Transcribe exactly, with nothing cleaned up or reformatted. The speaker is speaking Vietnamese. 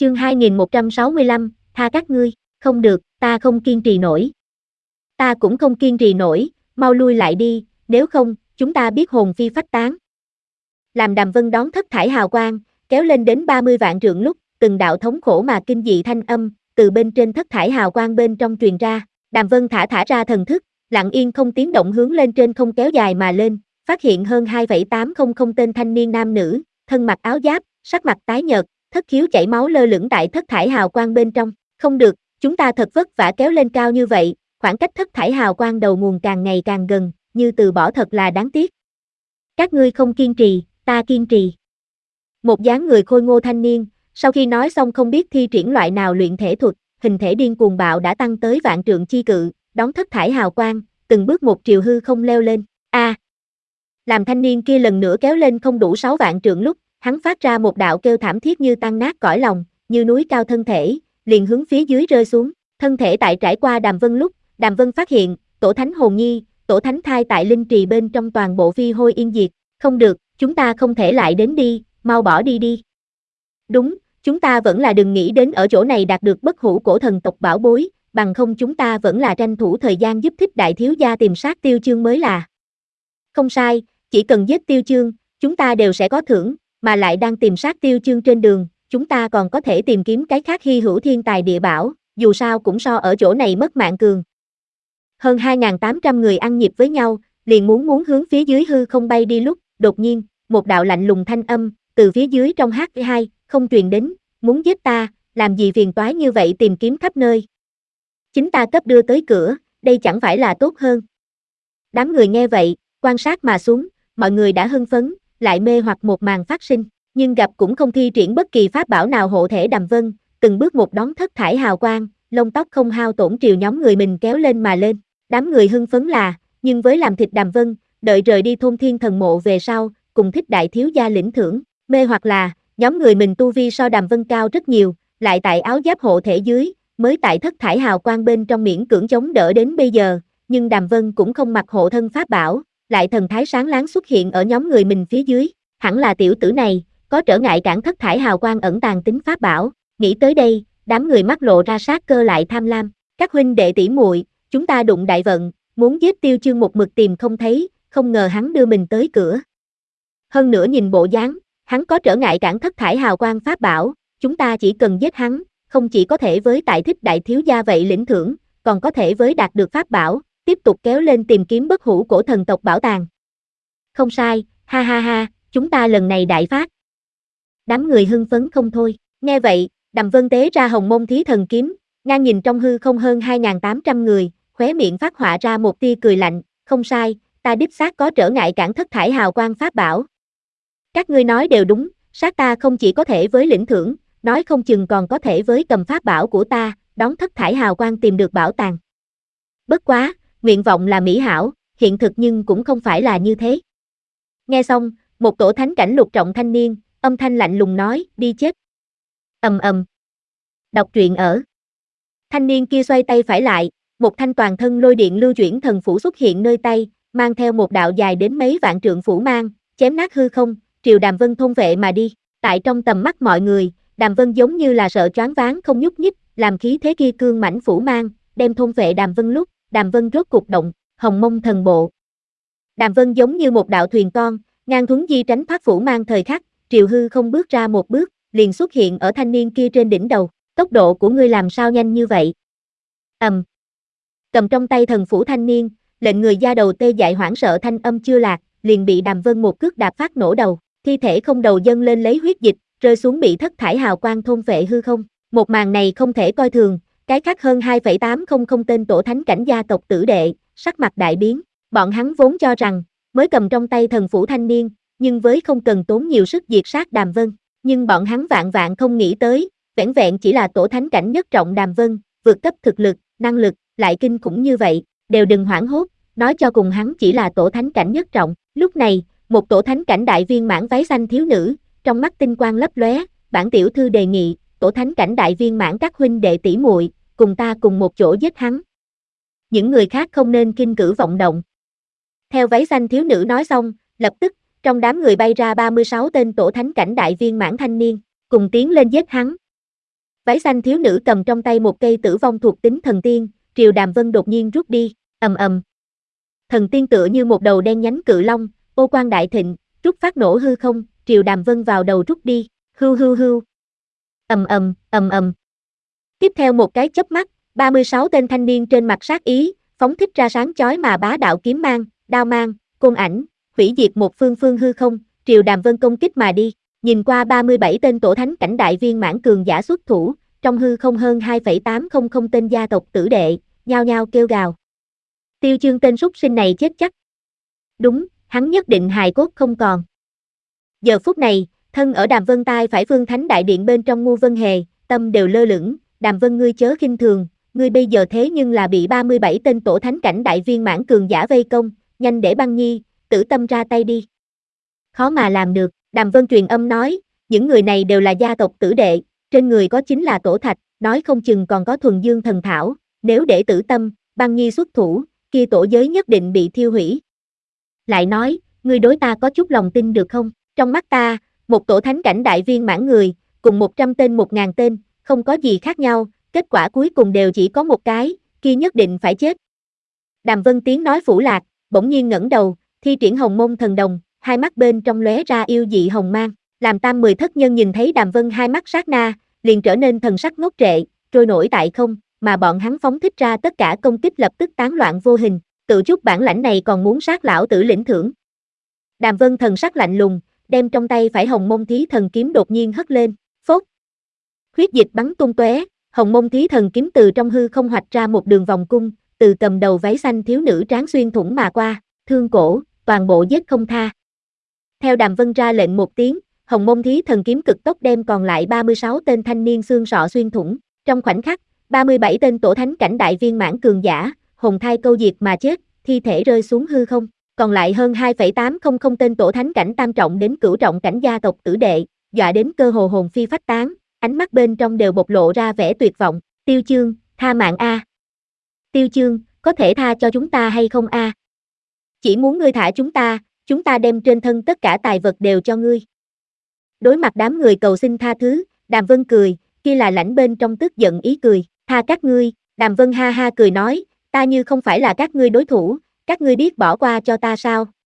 Chương hai nghìn một trăm sáu mươi lăm, tha các ngươi, không được, ta không kiên trì nổi. Ta cũng không kiên trì nổi, mau lui lại đi, nếu không, chúng ta biết hồn phi phách tán. Làm Đàm Vân đón thất thải hào quang, kéo lên đến ba mươi vạn trượng lúc, từng đạo thống khổ mà kinh dị thanh âm, từ bên trên thất thải hào quang bên trong truyền ra. Đàm Vân thả thả ra thần thức, lặng yên không tiếng động hướng lên trên không kéo dài mà lên, phát hiện hơn hai phẩy tám không không tên thanh niên nam nữ, thân mặc áo giáp, sắc mặt tái nhợt, thất khiếu chảy máu lơ lửng tại thất thải hào quang bên trong. Không được, chúng ta thật vất vả kéo lên cao như vậy, khoảng cách thất thải hào quang đầu nguồn càng ngày càng gần, như từ bỏ thật là đáng tiếc. Các ngươi không kiên trì, ta kiên trì. Một dáng người khôi ngô thanh niên, sau khi nói xong không biết thi triển loại nào luyện thể thuật, hình thể điên cuồng bạo đã tăng tới vạn trượng chi cự, đón thất thải hào quang, từng bước một triều hư không leo lên. A! À, làm thanh niên kia lần nữa kéo lên không đủ sáu vạn trượng lúc, hắn phát ra một đạo kêu thảm thiết như tan nát cõi lòng, như núi cao thân thể, liền hướng phía dưới rơi xuống. Thân thể tại trải qua Đàm Vân lúc, Đàm Vân phát hiện, tổ thánh hồn nhi, tổ thánh thai tại linh trì bên trong toàn bộ phi hôi yên diệt. Không được, chúng ta không thể lại đến đi, mau bỏ đi đi. Đúng, chúng ta vẫn là đừng nghĩ đến ở chỗ này đạt được bất hủ cổ thần tộc bảo bối, bằng không chúng ta vẫn là tranh thủ thời gian giúp thích đại thiếu gia tìm sát Tiêu Chương mới là. Không sai, chỉ cần giết Tiêu Chương, chúng ta đều sẽ có thưởng, mà lại đang tìm sát Tiêu Chương trên đường, chúng ta còn có thể tìm kiếm cái khác hy hữu thiên tài địa bảo, dù sao cũng so ở chỗ này mất mạng cường. Hơn hai nghìn tám trăm người ăn nhịp với nhau, liền muốn muốn hướng phía dưới hư không bay đi lúc, đột nhiên, một đạo lạnh lùng thanh âm, từ phía dưới trong hát hai, không truyền đến, muốn giết ta, làm gì phiền toái như vậy tìm kiếm khắp nơi. Chính ta cấp đưa tới cửa, đây chẳng phải là tốt hơn. Đám người nghe vậy, quan sát mà xuống, mọi người đã hưng phấn, lại mê hoặc một màn phát sinh, nhưng gặp cũng không thi triển bất kỳ pháp bảo nào hộ thể Đàm Vân, từng bước một đón thất thải hào quang, lông tóc không hao tổn triều nhóm người mình kéo lên mà lên. Đám người hưng phấn là, nhưng với làm thịt Đàm Vân, đợi rời đi thôn thiên thần mộ về sau, cùng thích đại thiếu gia lĩnh thưởng, mê hoặc là, nhóm người mình tu vi so Đàm Vân cao rất nhiều, lại tại áo giáp hộ thể dưới, mới tại thất thải hào quang bên trong miễn cưỡng chống đỡ đến bây giờ, nhưng Đàm Vân cũng không mặc hộ thân pháp bảo, lại thần thái sáng láng xuất hiện ở nhóm người mình phía dưới, hẳn là tiểu tử này, có trở ngại cản thất thải hào quang ẩn tàng tính pháp bảo, nghĩ tới đây, đám người mắt lộ ra sát cơ lại tham lam, các huynh đệ tỷ muội, chúng ta đụng đại vận, muốn giết Tiêu Chương một mực tìm không thấy, không ngờ hắn đưa mình tới cửa. Hơn nữa nhìn bộ dáng, hắn có trở ngại cản thất thải hào quang pháp bảo, chúng ta chỉ cần giết hắn, không chỉ có thể với tại thích đại thiếu gia vậy lĩnh thưởng, còn có thể với đạt được pháp bảo, tiếp tục kéo lên tìm kiếm bất hủ cổ thần tộc bảo tàng. Không sai, ha ha ha, chúng ta lần này đại phát. Đám người hưng phấn không thôi, nghe vậy, Đàm Vân tế ra hồng môn thí thần kiếm, ngang nhìn trong hư không hơn hai nghìn tám trăm người, khóe miệng phát họa ra một tia cười lạnh, không sai, ta đích xác có trở ngại cản thất thải hào quang pháp bảo. Các ngươi nói đều đúng, sát ta không chỉ có thể với lĩnh thưởng, nói không chừng còn có thể với cầm pháp bảo của ta, đón thất thải hào quang tìm được bảo tàng. Bất quá, nguyện vọng là mỹ hảo, hiện thực nhưng cũng không phải là như thế. Nghe xong, một tổ thánh cảnh lục trọng thanh niên, âm thanh lạnh lùng nói, đi chết. Ầm ầm. Đọc truyện ở. Thanh niên kia xoay tay phải lại, một thanh toàn thân lôi điện lưu chuyển thần phủ xuất hiện nơi tay, mang theo một đạo dài đến mấy vạn trượng phủ mang, chém nát hư không, triều Đàm Vân thôn vệ mà đi. Tại trong tầm mắt mọi người, Đàm Vân giống như là sợ choáng váng không nhúc nhích, làm khí thế kia cương mãnh phủ mang, đem thôn vệ Đàm Vân lúc, Đàm Vân rốt cục động, hồng mông thần bộ. Đàm Vân giống như một đạo thuyền con, ngang thuấn di tránh thoát phủ mang thời khắc, triều hư không bước ra một bước, liền xuất hiện ở thanh niên kia trên đỉnh đầu. Tốc độ của ngươi làm sao nhanh như vậy? Ầm. Um. Cầm trong tay thần phủ thanh niên, lệnh người da đầu tê dại hoảng sợ thanh âm chưa lạc, liền bị Đàm Vân một cước đạp phát nổ đầu, thi thể không đầu dâng lên lấy huyết dịch, rơi xuống bị thất thải hào quang thôn phệ hư không. Một màn này không thể coi thường, cái khác hơn hai phẩy tám không không tên tổ thánh cảnh gia tộc tử đệ, sắc mặt đại biến, bọn hắn vốn cho rằng, mới cầm trong tay thần phủ thanh niên, nhưng với không cần tốn nhiều sức diệt sát Đàm Vân, nhưng bọn hắn vạn vạn không nghĩ tới, vẻn vẹn chỉ là tổ thánh cảnh nhất trọng Đàm Vân, vượt cấp thực lực, năng lực, lại kinh khủng như vậy, đều đừng hoảng hốt, nói cho cùng hắn chỉ là tổ thánh cảnh nhất trọng. Lúc này, một tổ thánh cảnh đại viên mãn váy xanh thiếu nữ, trong mắt tinh quang lấp lóe, bản tiểu thư đề nghị, tổ thánh cảnh đại viên mãn các huynh đệ tỷ muội, cùng ta cùng một chỗ giết hắn. Những người khác không nên kinh cử vọng động. Theo váy xanh thiếu nữ nói xong, lập tức, trong đám người bay ra ba mươi sáu tên tổ thánh cảnh đại viên mãn thanh niên, cùng tiến lên giết hắn. Váy xanh thiếu nữ cầm trong tay một cây tử vong thuộc tính thần tiên, Triều Đàm Vân đột nhiên rút đi, ầm ầm. Thần tiên tựa như một đầu đen nhánh cự long, ô quang đại thịnh, rút phát nổ hư không, Triều Đàm Vân vào đầu rút đi, hưu hưu hưu. Ầm ầm, ầm ầm. Tiếp theo một cái chớp mắt, ba mươi sáu tên thanh niên trên mặt sát ý, phóng thích ra sáng chói mà bá đạo kiếm mang, đao mang, côn ảnh, hủy diệt một phương phương hư không, Triều Đàm Vân công kích mà đi. Nhìn qua ba mươi bảy tên tổ thánh cảnh đại viên mãn cường giả xuất thủ, trong hư không hơn hai phẩy tám không không tên gia tộc tử đệ, nhao nhao kêu gào. Tiêu Chương tên súc sinh này chết chắc. Đúng, hắn nhất định hài cốt không còn. Giờ phút này, thân ở Đàm Vân tai phải Phương Thánh Đại Điện bên trong Ngu Vân Hề, tâm đều lơ lửng, Đàm Vân ngươi chớ khinh thường, ngươi bây giờ thế nhưng là bị ba mươi bảy tên tổ thánh cảnh đại viên mãn cường giả vây công, nhanh để Băng Nhi, Tử Tâm ra tay đi. Khó mà làm được, Đàm Vân truyền âm nói, những người này đều là gia tộc tử đệ, trên người có chính là tổ thạch, nói không chừng còn có thuần dương thần thảo, nếu để Tử Tâm, Băng Nhi xuất thủ, kia tổ giới nhất định bị thiêu hủy. Lại nói, ngươi đối ta có chút lòng tin được không? Trong mắt ta, một tổ thánh cảnh đại viên mãn người, cùng một trăm tên một ngàn tên, không có gì khác nhau, kết quả cuối cùng đều chỉ có một cái, kia nhất định phải chết. Đàm Vân tiếng nói phủ lạc, bỗng nhiên ngẩng đầu, thi triển hồng môn thần đồng, hai mắt bên trong lóe ra yêu dị hồng mang, làm tam mười thất nhân nhìn thấy Đàm Vân hai mắt sát na, liền trở nên thần sắc ngốc trệ, trôi nổi tại không, mà bọn hắn phóng thích ra tất cả công kích lập tức tán loạn vô hình, tự chút bản lãnh này còn muốn sát lão tử lĩnh thưởng. Đàm Vân thần sắc lạnh lùng, đem trong tay phải hồng môn thí thần kiếm đột nhiên hất lên, phốt. Huyết dịch bắn tung tóe, hồng môn thí thần kiếm từ trong hư không hoạch ra một đường vòng cung, từ cầm đầu váy xanh thiếu nữ tráng xuyên thủng mà qua, thương cổ, toàn bộ giết không tha. Theo Đàm Vân ra lệnh một tiếng, hồng môn thí thần kiếm cực tốc đem còn lại ba mươi sáu tên thanh niên xương sọ xuyên thủng, trong khoảnh khắc, ba mươi bảy tên tổ thánh cảnh đại viên mãn cường giả, hồn thai câu diệt mà chết, thi thể rơi xuống hư không, còn lại hơn hai phẩy tám không không tên tổ thánh cảnh tam trọng đến cửu trọng cảnh gia tộc tử đệ, dọa đến cơ hồ hồn phi phách tán, ánh mắt bên trong đều bộc lộ ra vẻ tuyệt vọng, Tiêu Chương, tha mạng a. Tiêu Chương, có thể tha cho chúng ta hay không a? Chỉ muốn ngươi thả chúng ta, chúng ta đem trên thân tất cả tài vật đều cho ngươi. Đối mặt đám người cầu xin tha thứ, Đàm Vân cười, kia là lãnh bên trong tức giận ý cười, tha các ngươi, Đàm Vân ha ha cười nói, ta như không phải là các ngươi đối thủ, các ngươi biết bỏ qua cho ta sao?